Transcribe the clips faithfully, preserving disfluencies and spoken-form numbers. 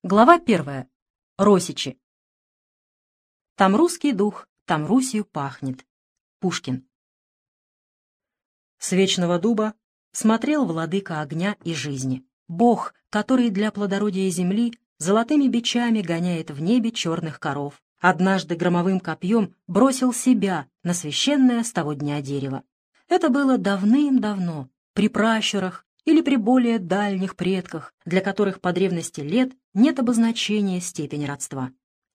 Глава первая. Росичи. Там русский дух, там Русью пахнет. Пушкин. С вечного дуба смотрел владыка огня и жизни, Бог, который для плодородия земли золотыми бичами гоняет в небе черных коров. Однажды громовым копьем бросил себя на священное с того дня дерево. Это было давным-давно, при пращурах или при более дальних предках, для которых по древности лет нет обозначения степени родства.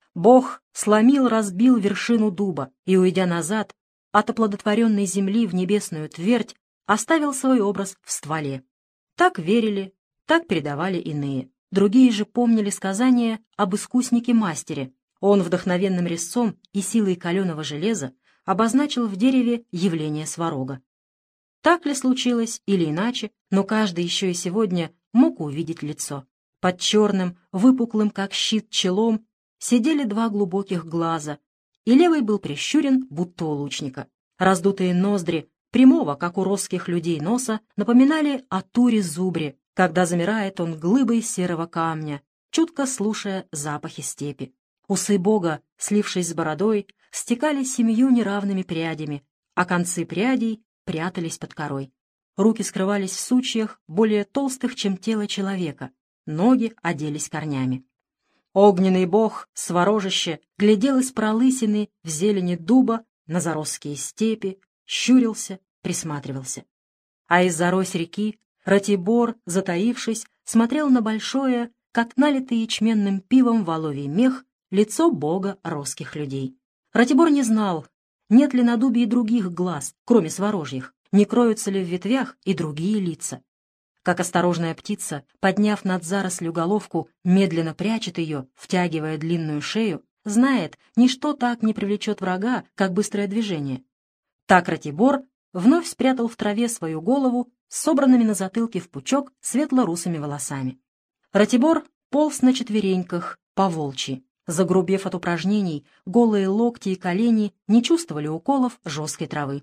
Бог сломил, разбил вершину дуба и, уйдя назад, от оплодотворенной земли в небесную твердь, оставил свой образ в стволе. Так верили, так передавали иные. Другие же помнили сказание об искуснике-мастере. Он вдохновенным резцом и силой каленого железа обозначил в дереве явление сварога. Так ли случилось или иначе, но каждый еще и сегодня мог увидеть лицо. Под черным, выпуклым как щит челом сидели два глубоких глаза, и левый был прищурен, будто у лучника. Раздутые ноздри, прямого, как у росских людей, носа, напоминали о туре-зубре, когда замирает он глыбой серого камня, чутко слушая запахи степи. Усы бога, слившись с бородой, стекали семью неравными прядями, а концы прядей прятались под корой. Руки скрывались в сучьях, более толстых, чем тело человека, ноги оделись корнями. Огненный бог, сворожище, глядел из пролысины в зелени дуба на заросские степи, щурился, присматривался. А из-за рось реки Ратибор, затаившись, смотрел на большое, как налитый ячменным пивом воловий мех, лицо бога росских людей. Ратибор не знал, нет ли на дубе и других глаз, кроме сворожьих, не кроются ли в ветвях и другие лица. Как осторожная птица, подняв над зарослью головку, медленно прячет ее, втягивая длинную шею, знает, ничто так не привлечет врага, как быстрое движение. Так Ратибор вновь спрятал в траве свою голову с собранными на затылке в пучок светло-русыми волосами. Ратибор полз на четвереньках, по-волчьи. Загрубев от упражнений, голые локти и колени не чувствовали уколов жесткой травы.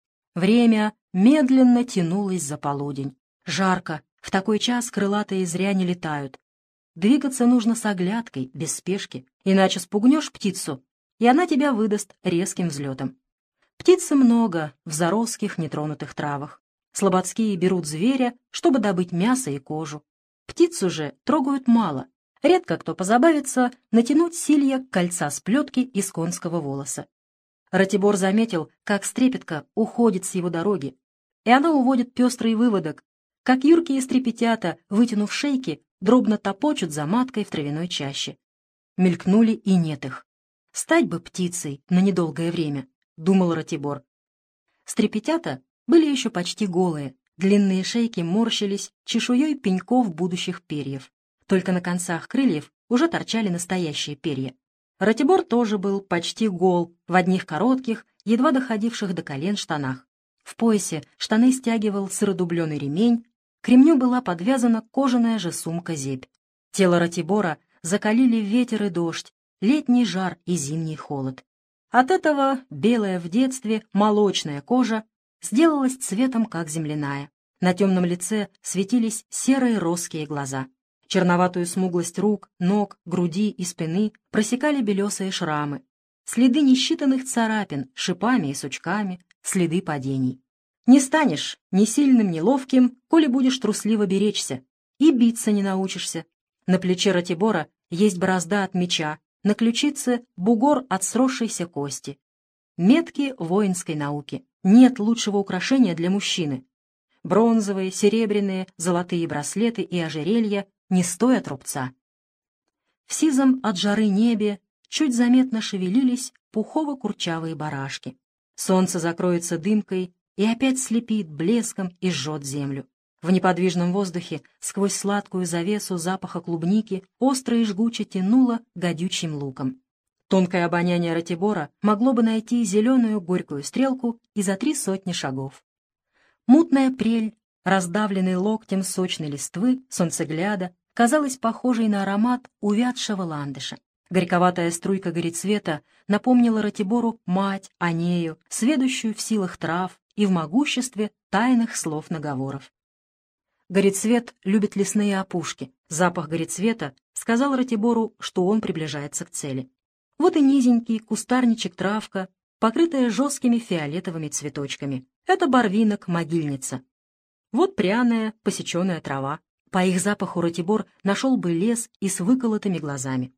Время медленно тянулось за полудень. Жарко, в такой час крылатые зря не летают. Двигаться нужно с оглядкой, без спешки, иначе спугнешь птицу, и она тебя выдаст резким взлетом. Птицы много в заросских нетронутых травах. Слободские берут зверя, чтобы добыть мясо и кожу. Птицу же трогают мало. Редко кто позабавится натянуть силья кольца с плетки из конского волоса. Ратибор заметил, как стрепетка уходит с его дороги, и она уводит пестрый выводок, как юркие стрепетята, вытянув шейки, дробно топочут за маткой в травяной чаще. Мелькнули и нет их. «Стать бы птицей на недолгое время», — думал Ратибор. Стрепетята были еще почти голые, длинные шейки морщились чешуей пеньков будущих перьев. Только на концах крыльев уже торчали настоящие перья. Ратибор тоже был почти гол, в одних коротких, едва доходивших до колен штанах. В поясе штаны стягивал сыродубленый ремень, к ремню была подвязана кожаная же сумка-зебь. Тело Ратибора закалили ветер и дождь, летний жар и зимний холод. От этого белая в детстве молочная кожа сделалась цветом, как земляная. На темном лице светились серые росские глаза. Черноватую смуглость рук, ног, груди и спины просекали белесые шрамы, следы несчитанных царапин шипами и сучками, следы падений. Не станешь ни сильным, ни ловким, коли будешь трусливо беречься, и биться не научишься. На плече Ратибора есть борозда от меча, на ключице бугор от сросшейся кости. Метки воинской науки. Нет лучшего украшения для мужчины. Бронзовые, серебряные, золотые браслеты и ожерелья не стоят рубца. В сизом от жары небе чуть заметно шевелились пухово-курчавые барашки. Солнце закроется дымкой и опять слепит блеском и жжет землю. В неподвижном воздухе сквозь сладкую завесу запаха клубники остро и жгуче тянуло гадючим луком. Тонкое обоняние Ратибора могло бы найти зеленую горькую стрелку и за три сотни шагов. Мутная прель, раздавленный локтем сочной листвы, солнцегляда, казалась похожей на аромат увядшего ландыша. Горьковатая струйка горецвета напомнила Ратибору мать Анею, сведущую в силах трав и в могуществе тайных слов наговоров. Горецвет любит лесные опушки. Запах горецвета сказал Ратибору, что он приближается к цели. Вот и низенький кустарничек-травка, покрытая жесткими фиолетовыми цветочками. Это барвинок-могильница. Вот пряная, посеченная трава. По их запаху Ратибор нашел бы лес и с выколотыми глазами.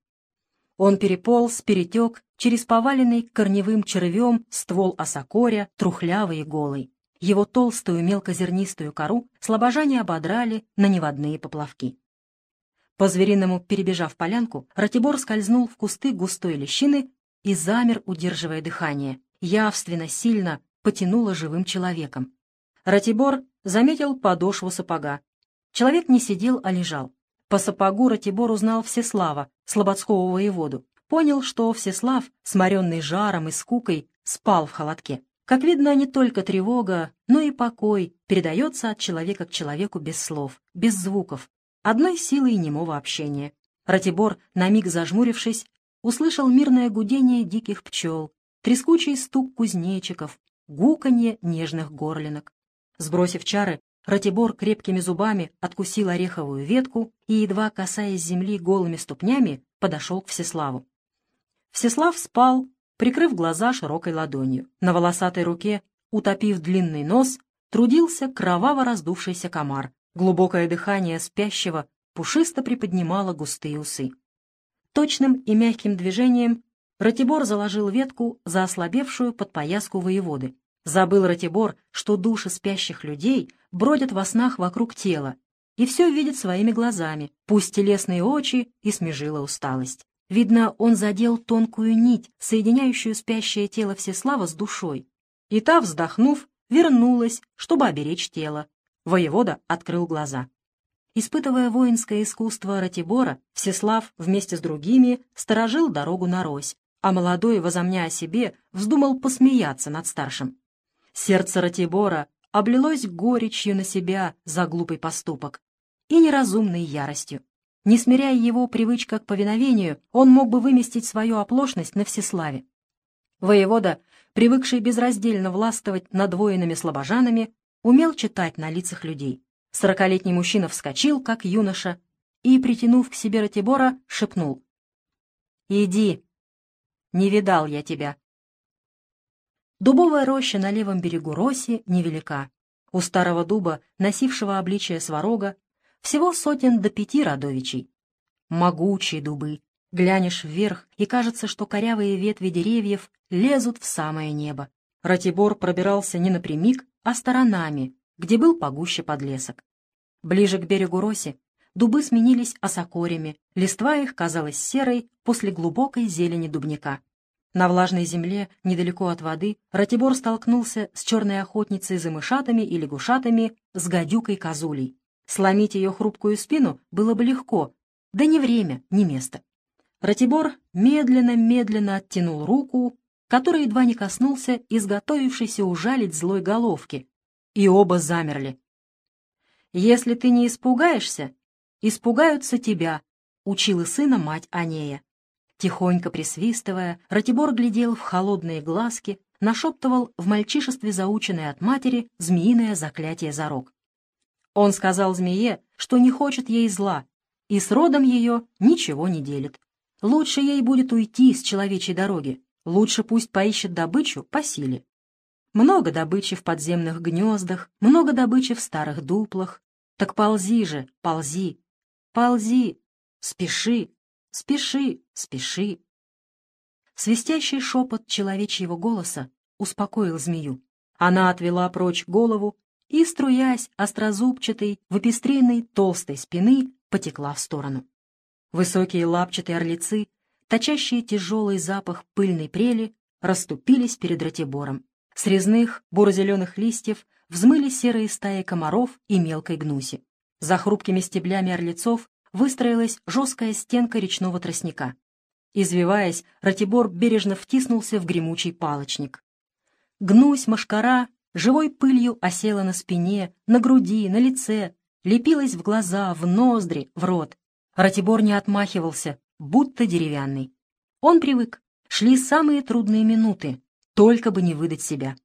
Он переполз, перетек через поваленный корневым червем ствол осокоря, трухлявый и голый. Его толстую мелкозернистую кору слабожане ободрали на неводные поплавки. По-звериному перебежав полянку, Ратибор скользнул в кусты густой лещины и замер, удерживая дыхание. Явственно, сильно потянуло живым человеком. Ратибор заметил подошву сапога. Человек не сидел, а лежал. По сапогу Ратибор узнал Всеслава, слободского воеводу. Понял, что Всеслав, сморенный жаром и скукой, спал в холодке. Как видно, не только тревога, но и покой передается от человека к человеку без слов, без звуков, одной силой немого общения. Ратибор, на миг зажмурившись, услышал мирное гудение диких пчел, трескучий стук кузнечиков, гуканье нежных горлинок. Сбросив чары, Ратибор крепкими зубами откусил ореховую ветку и, едва касаясь земли голыми ступнями, подошел к Всеславу. Всеслав спал, прикрыв глаза широкой ладонью. На волосатой руке, утопив длинный нос, трудился кроваво раздувшийся комар. Глубокое дыхание спящего пушисто приподнимало густые усы. Точным и мягким движением Ратибор заложил ветку за ослабевшую подпояску воеводы. Забыл Ратибор, что души спящих людей бродят во снах вокруг тела и все видит своими глазами, пусть телесные очи и смежила усталость. Видно, он задел тонкую нить, соединяющую спящее тело Всеслава с душой, и та, вздохнув, вернулась, чтобы оберечь тело. Воевода открыл глаза. Испытывая воинское искусство Ратибора, Всеслав вместе с другими сторожил дорогу на Рось, а молодой, возомня о себе, вздумал посмеяться над старшим. Сердце Ратибора облилось горечью на себя за глупый поступок и неразумной яростью. Не смиряя его привычка к повиновению, он мог бы выместить свою оплошность на Всеславе. Воевода, привыкший безраздельно властвовать над воинами-слабожанами, умел читать на лицах людей. Сорокалетний мужчина вскочил, как юноша, и, притянув к себе Ратибора, шепнул: «Иди, не видал я тебя». Дубовая роща на левом берегу Роси невелика. У старого дуба, носившего обличие сварога, всего сотен до пяти родовичей. Могучие дубы. Глянешь вверх, и кажется, что корявые ветви деревьев лезут в самое небо. Ратибор пробирался не напрямик, а сторонами, где был погуще подлесок. Ближе к берегу Роси дубы сменились осокорями, листва их казалась серой после глубокой зелени дубняка. На влажной земле, недалеко от воды, Ратибор столкнулся с черной охотницей за мышатами и лягушатами, с гадюкой-козулей. Сломить ее хрупкую спину было бы легко, да ни время, ни место. Ратибор медленно-медленно оттянул руку, которой едва не коснулся изготовившейся ужалить злой головки, и оба замерли. «Если ты не испугаешься, испугаются тебя», — учила сына мать Анея. Тихонько присвистывая, Ратибор глядел в холодные глазки, нашептывал в мальчишестве заученное от матери змеиное заклятие за рог. Он сказал змее, что не хочет ей зла, и с родом ее ничего не делит. Лучше ей будет уйти с человечьей дороги, лучше пусть поищет добычу по силе. Много добычи в подземных гнездах, много добычи в старых дуплах. Так ползи же, ползи, ползи, спеши, спеши, спеши. Свистящий шепот человечьего голоса успокоил змею. Она отвела прочь голову и, струясь острозубчатой, выпестренной толстой спины, потекла в сторону. Высокие лапчатые орлицы, точащие тяжелый запах пыльной прели, расступились перед Ратибором. С резных буро-зеленых листьев взмыли серые стаи комаров и мелкой гнуси. За хрупкими стеблями орлицов выстроилась жесткая стенка речного тростника. Извиваясь, Ратибор бережно втиснулся в гремучий палочник. Гнусь, мошкара живой пылью осела на спине, на груди, на лице, лепилась в глаза, в ноздри, в рот. Ратибор не отмахивался, будто деревянный. Он привык. Шли самые трудные минуты, только бы не выдать себя.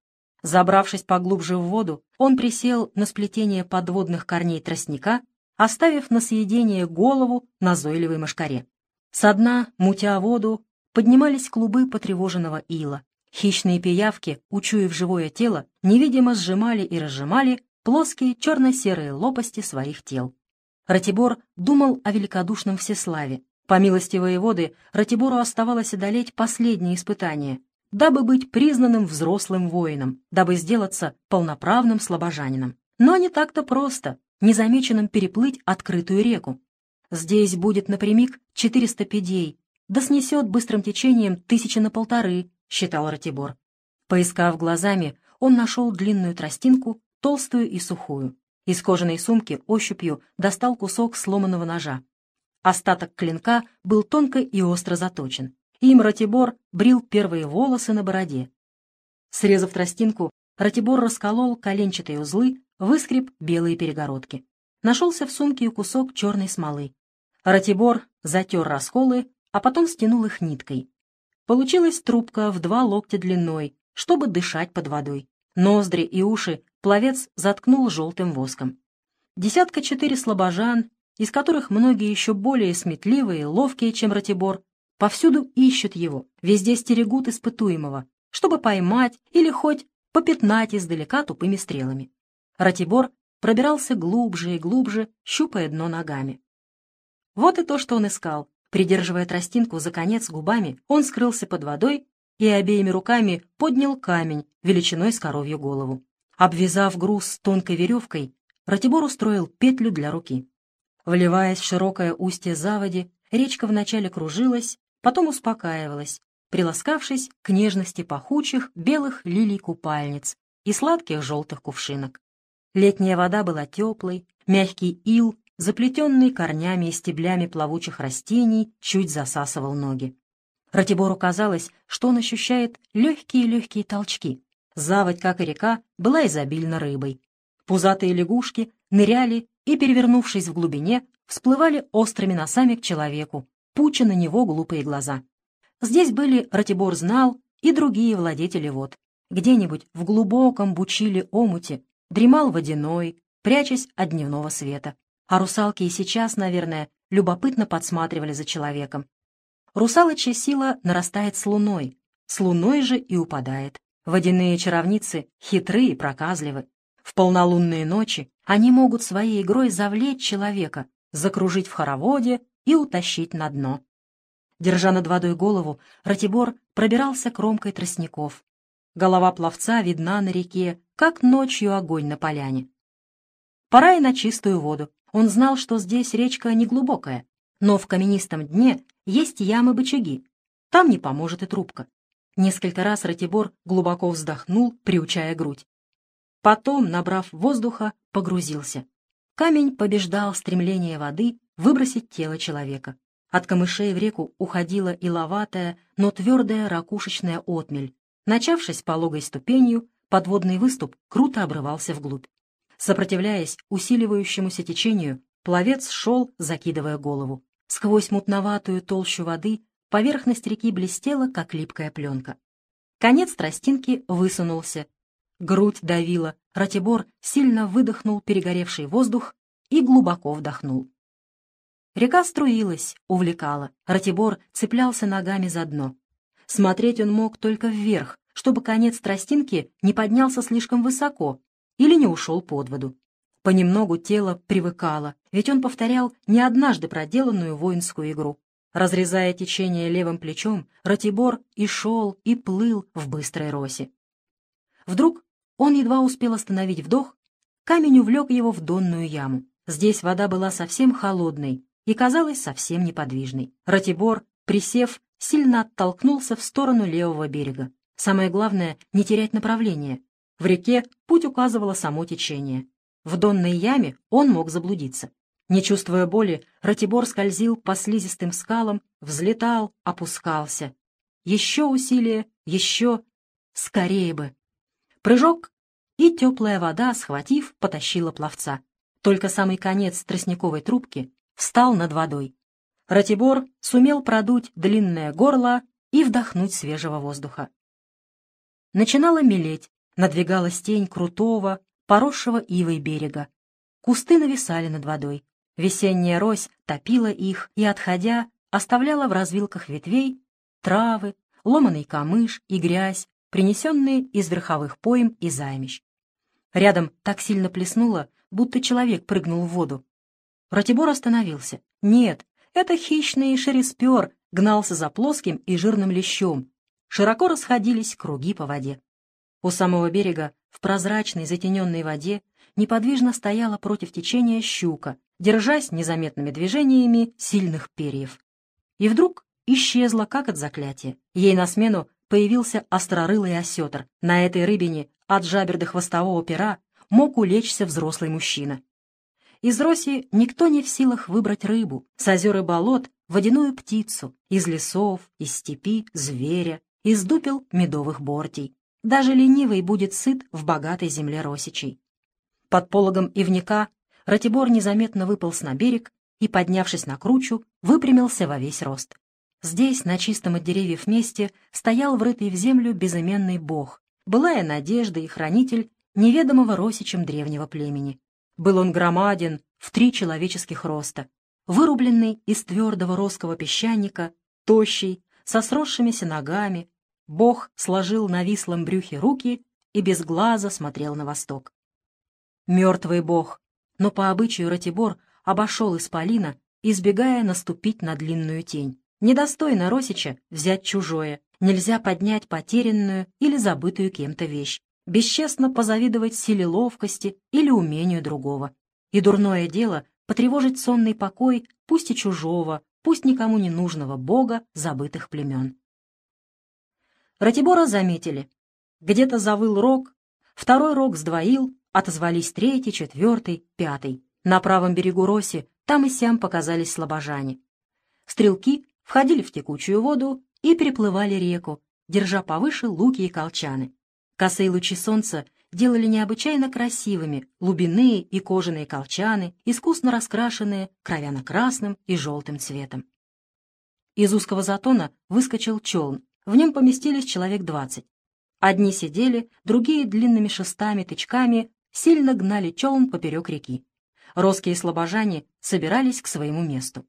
Забравшись поглубже в воду, он присел на сплетение подводных корней тростника, оставив на съедение голову назойливой мошкаре. Со дна, мутя воду, поднимались клубы потревоженного ила. Хищные пиявки, учуяв живое тело, невидимо сжимали и разжимали плоские черно-серые лопасти своих тел. Ратибор думал о великодушном всеславе. По милости воеводы, Ратибору оставалось одолеть последнее испытание, дабы быть признанным взрослым воином, дабы сделаться полноправным слобожанином. Но не так-то просто незамеченным переплыть открытую реку. Здесь будет напрямик четыреста пядей, да снесет быстрым течением тысячи на полторы, считал Ратибор. Поискав глазами, он нашел длинную тростинку, толстую и сухую. Из кожаной сумки ощупью достал кусок сломанного ножа. Остаток клинка был тонко и остро заточен. Им Ратибор брил первые волосы на бороде. Срезав тростинку, Ратибор расколол коленчатые узлы, выскреб белые перегородки. Нашелся в сумке и кусок черной смолы. Ратибор затер расколы, а потом стянул их ниткой. Получилась трубка в два локтя длиной, чтобы дышать под водой. Ноздри и уши пловец заткнул желтым воском. Десятка четыре слобожан, из которых многие еще более сметливые и ловкие, чем Ратибор, повсюду ищут его, везде стерегут испытуемого, чтобы поймать или хоть попятнать издалека тупыми стрелами. Ратибор пробирался глубже и глубже, щупая дно ногами. Вот и то, что он искал. Придерживая тростинку за конец губами, он скрылся под водой и обеими руками поднял камень величиной с коровью голову. Обвязав груз тонкой веревкой, Ратибор устроил петлю для руки. Вливаясь в широкое устье заводи, речка вначале кружилась, потом успокаивалась, приласкавшись к нежности пахучих белых лилий-купальниц и сладких желтых кувшинок. Летняя вода была теплой, мягкий ил, заплетенный корнями и стеблями плавучих растений, чуть засасывал ноги. Ратибору казалось, что он ощущает легкие-легкие толчки. Заводь, как и река, была изобильна рыбой. Пузатые лягушки ныряли и, перевернувшись в глубине, всплывали острыми носами к человеку, пуча на него глупые глаза. Здесь были, Ратибор знал, и другие владетели вод. Где-нибудь в глубоком бучиле омуте дремал водяной, прячась от дневного света. А русалки и сейчас, наверное, любопытно подсматривали за человеком. Русалочья сила нарастает с луной, с луной же и упадает. Водяные чаровницы хитры и проказливы. В полнолунные ночи они могут своей игрой завлечь человека, закружить в хороводе и утащить на дно. Держа над водой голову, Ратибор пробирался кромкой тростников. Голова пловца видна на реке, как ночью огонь на поляне. Пора и на чистую воду. Он знал, что здесь речка неглубокая, но в каменистом дне есть ямы-бычаги. Там не поможет и трубка. Несколько раз Ратибор глубоко вздохнул, приучая грудь. Потом, набрав воздуха, погрузился. Камень побеждал стремление воды выбросить тело человека. От камышей в реку уходила иловатая, но твердая ракушечная отмель. Начавшись пологой ступенью, подводный выступ круто обрывался вглубь. Сопротивляясь усиливающемуся течению, пловец шел, закидывая голову. Сквозь мутноватую толщу воды поверхность реки блестела, как липкая пленка. Конец тростинки высунулся. Грудь давила. Ратибор сильно выдохнул перегоревший воздух и глубоко вдохнул. Река струилась, увлекала. Ратибор цеплялся ногами за дно. Смотреть он мог только вверх, чтобы конец тростинки не поднялся слишком высоко или не ушел под воду. Понемногу тело привыкало, ведь он повторял не однажды проделанную воинскую игру. Разрезая течение левым плечом, Ратибор и шел, и плыл в быстрой росе. Вдруг он едва успел остановить вдох, камень увлек его в донную яму. Здесь вода была совсем холодной и казалась совсем неподвижной. Ратибор, присев, сильно оттолкнулся в сторону левого берега. Самое главное — не терять направление. В реке путь указывало само течение. В донной яме он мог заблудиться. Не чувствуя боли, Ратибор скользил по слизистым скалам, взлетал, опускался. Еще усилие, еще... Скорее бы! Прыжок, и теплая вода, схватив, потащила пловца. Только самый конец тростниковой трубки встал над водой. Ратибор сумел продуть длинное горло и вдохнуть свежего воздуха. Начинало мелеть, Надвигалась тень крутого, поросшего ивой берега. Кусты нависали над водой. Весенняя рось топила их и, отходя, оставляла в развилках ветвей травы, ломаный камыш и грязь, принесенные из верховых пойм и займищ. Рядом так сильно плеснуло, будто человек прыгнул в воду. Ратибор остановился. Нет, это хищный шереспер гнался за плоским и жирным лещом. Широко расходились круги по воде. У самого берега, в прозрачной затененной воде, неподвижно стояла против течения щука, держась незаметными движениями сильных перьев. И вдруг исчезла, как от заклятия. Ей на смену появился острорылый осетр. На этой рыбине от жабер до хвостового пера мог улечься взрослый мужчина. Из роси никто не в силах выбрать рыбу, с озер и болот — водяную птицу, из лесов, из степи — зверя, из дупел — медовых бортей. Даже ленивый будет сыт в богатой земле росичей. Под пологом ивника Ратибор незаметно выполз на берег и, поднявшись на кручу, выпрямился во весь рост. Здесь, на чистом от деревьев месте, стоял врытый в землю безыменный бог, былая надежда и хранитель неведомого росичем древнего племени. Был он громаден в три человеческих роста, вырубленный из твердого росского песчаника, тощий, со сросшимися ногами. Бог сложил на вислом брюхе руки и без глаза смотрел на восток. Мертвый бог, но по обычаю Ратибор обошел исполина, избегая наступить на длинную тень. Недостойно росича взять чужое, нельзя поднять потерянную или забытую кем-то вещь, бесчестно позавидовать силе ловкости или умению другого. И дурное дело потревожить сонный покой пусть и чужого, пусть никому не нужного бога забытых племен. Ратибора заметили. Где-то завыл рог, второй рог сдвоил, отозвались третий, четвертый, пятый. На правом берегу роси там и сям показались слабожане. Стрелки входили в текучую воду и переплывали реку, держа повыше луки и колчаны. Косые лучи солнца делали необычайно красивыми лубяные и кожаные колчаны, искусно раскрашенные кровяно-красным и желтым цветом. Из узкого затона выскочил челн, в нем поместились человек двадцать. Одни сидели, другие длинными шестами-тычками сильно гнали челн поперек реки. Роские слабожане собирались к своему месту.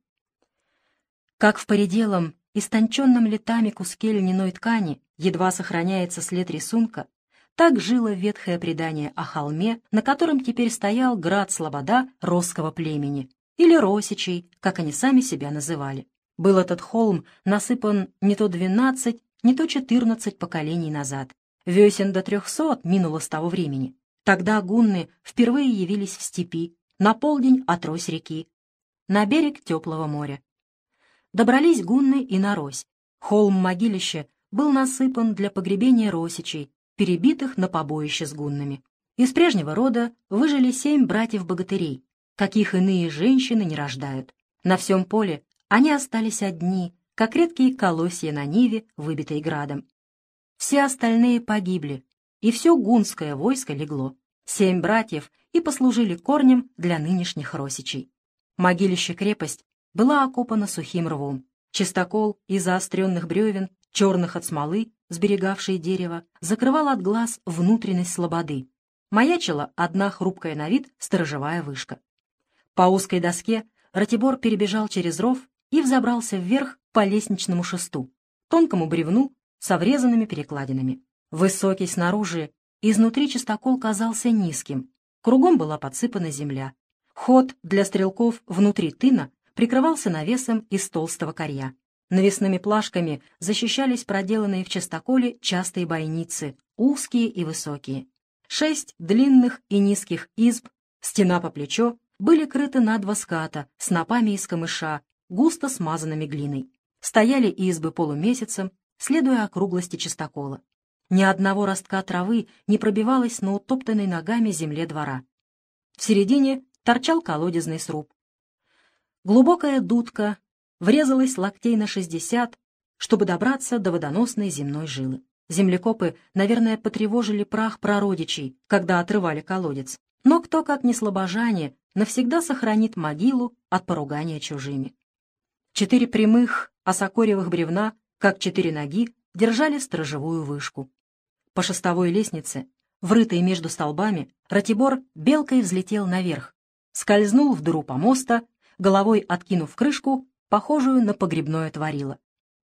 Как в поределом, истонченном летами куске льняной ткани едва сохраняется след рисунка, так жило ветхое предание о холме, на котором теперь стоял град Слобода росского племени, или росичей, как они сами себя называли. Был этот холм насыпан не то двенадцать, не то четырнадцать поколений назад. Весен до трехсот минуло с того времени. Тогда гунны впервые явились в степи, на полдень отрось реки, на берег теплого моря. Добрались гунны и на Рось. Холм-могилище был насыпан для погребения росичей, перебитых на побоище с гуннами. Из прежнего рода выжили семь братьев-богатырей, каких иные женщины не рождают. На всем поле они остались одни, как редкие колосья на ниве, выбитой градом. Все остальные погибли, и все гунское войско легло. Семь братьев и послужили корнем для нынешних росичей. Могилище-крепость была окопана сухим рвом. Чистокол из заостренных бревен, черных от смолы, сберегавшей дерево, закрывал от глаз внутренность слободы. Маячила одна хрупкая на вид сторожевая вышка. По узкой доске Ратибор перебежал через ров и взобрался вверх по лестничному шесту, тонкому бревну со врезанными перекладинами. Высокий снаружи, изнутри чистокол казался низким, кругом была подсыпана земля. Ход для стрелков внутри тына прикрывался навесом из толстого корья. Навесными плашками защищались проделанные в частоколе частые бойницы, узкие и высокие. Шесть длинных и низких изб, стена по плечо, были крыты на два ската снопами из камыша, густо смазанными глиной. Стояли избы полумесяцем, следуя округлости частокола. Ни одного ростка травы не пробивалось на утоптанной ногами земле двора. В середине торчал колодезный сруб. Глубокая дудка врезалась локтей на шестьдесят, чтобы добраться до водоносной земной жилы. Землекопы, наверное, потревожили прах прародичей, когда отрывали колодец. Но кто, как не слабожане, навсегда сохранит могилу от поругания чужими. Четыре прямых осокоревых бревна, как четыре ноги, держали сторожевую вышку. По шестовой лестнице Врытый между столбами, Ратибор белкой взлетел наверх, скользнул в дыру помоста, головой откинув крышку, похожую на погребное творило.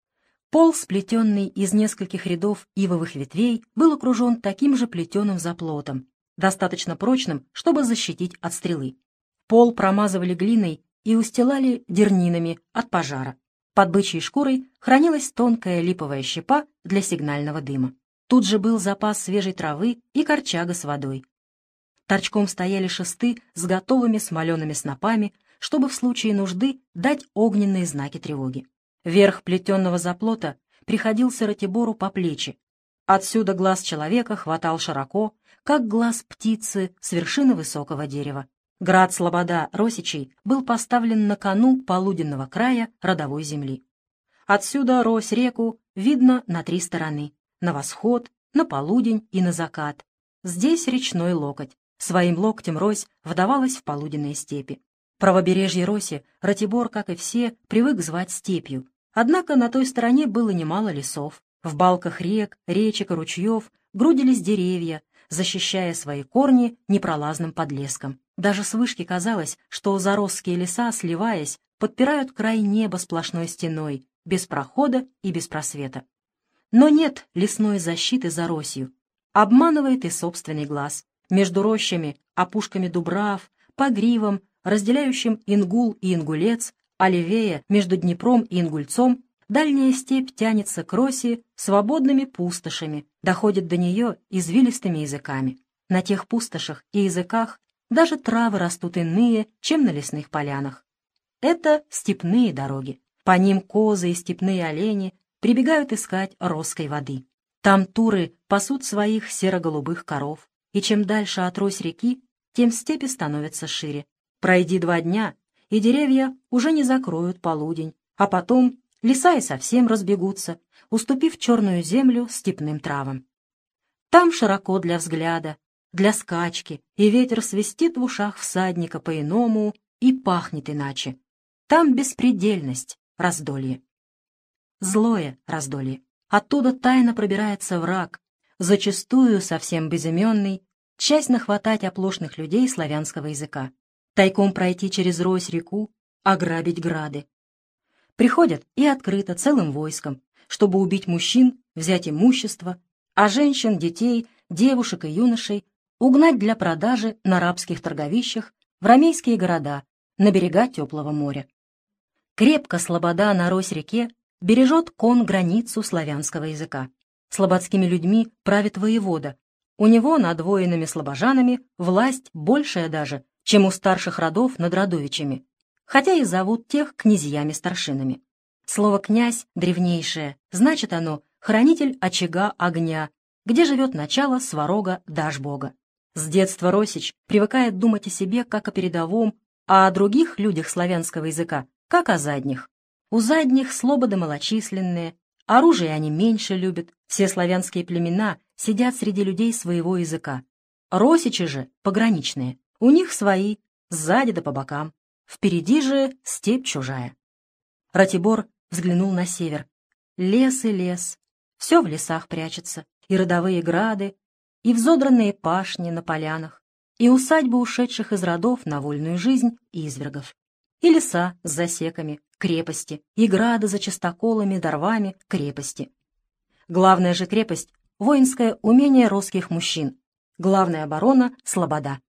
Пол, сплетенный из нескольких рядов ивовых ветвей, был окружен таким же плетеным заплотом, достаточно прочным, чтобы защитить от стрелы. Пол промазывали глиной и устилали дернинами от пожара. Под бычьей шкурой хранилась тонкая липовая щепа для сигнального дыма. Тут же был запас свежей травы и корчага с водой. Торчком стояли шесты с готовыми смолеными снопами, чтобы в случае нужды дать огненные знаки тревоги. Верх плетенного заплота приходился Ратибору по плечи. Отсюда глаз человека хватал широко, как глаз птицы с вершины высокого дерева. Град Слобода Росичей был поставлен на кону полуденного края родовой земли. Отсюда Рось-реку видно на три стороны — на восход, на полудень и на закат. Здесь речной локоть. Своим локтем Рось вдавалась в полуденные степи. Правобережье Роси Ратибор, как и все, привык звать степью. Однако на той стороне было немало лесов. В балках рек, речек и ручьев грудились деревья, защищая свои корни непролазным подлеском. Даже с вышки казалось, что заросские леса, сливаясь, подпирают край неба сплошной стеной, без прохода и без просвета. Но нет лесной защиты за Росью. Обманывает и собственный глаз. Между рощами, опушками дубрав, погривом, разделяющим Ингул и Ингулец, а левее, между Днепром и Ингульцом, дальняя степь тянется к Роси свободными пустошами, доходит до нее извилистыми языками. На тех пустошах и языках даже травы растут иные, чем на лесных полянах. Это степные дороги. По ним козы и степные олени прибегают искать росской воды. Там туры пасут своих серо-голубых коров, и чем дальше от Рось реки, тем степи становятся шире. Пройди два дня, и деревья уже не закроют полудень, а потом леса и совсем разбегутся, уступив черную землю степным травам. Там широко для взгляда, для скачки, и ветер свистит в ушах всадника по-иному и пахнет иначе. Там беспредельность, раздолье. Злое раздолье. Оттуда тайно пробирается враг, зачастую совсем безыменный, часть нахватать оплошных людей славянского языка, тайком пройти через Рось-реку, ограбить грады. Приходят и открыто целым войском, чтобы убить мужчин, взять имущество, а женщин, детей, девушек и юношей угнать для продажи на рабских торговищах в ромейские города, на берега теплого моря. Крепко Слобода на Рось-реке бережет кон границу славянского языка. Слободскими людьми правит воевода. У него над воинами-слобожанами власть большая даже, чем у старших родов над родовичами, хотя и зовут тех князьями-старшинами. Слово «князь» древнейшее, значит оно «хранитель очага огня», где живет начало сварога Дашбога. С детства Росич привыкает думать о себе как о передовом, а о других людях славянского языка как о задних. У задних слободы малочисленные, оружие они меньше любят, все славянские племена сидят среди людей своего языка. Росичи же пограничные, у них свои, сзади да по бокам, впереди же степь чужая. Ратибор взглянул на север. Лес и лес, все в лесах прячется, и родовые грады, и взодранные пашни на полянах, и усадьбы ушедших из родов на вольную жизнь извергов, и леса с засеками, крепости, и грады за частоколами, дорвами, крепости. Главная же крепость — воинское умение русских мужчин, главная оборона — слобода.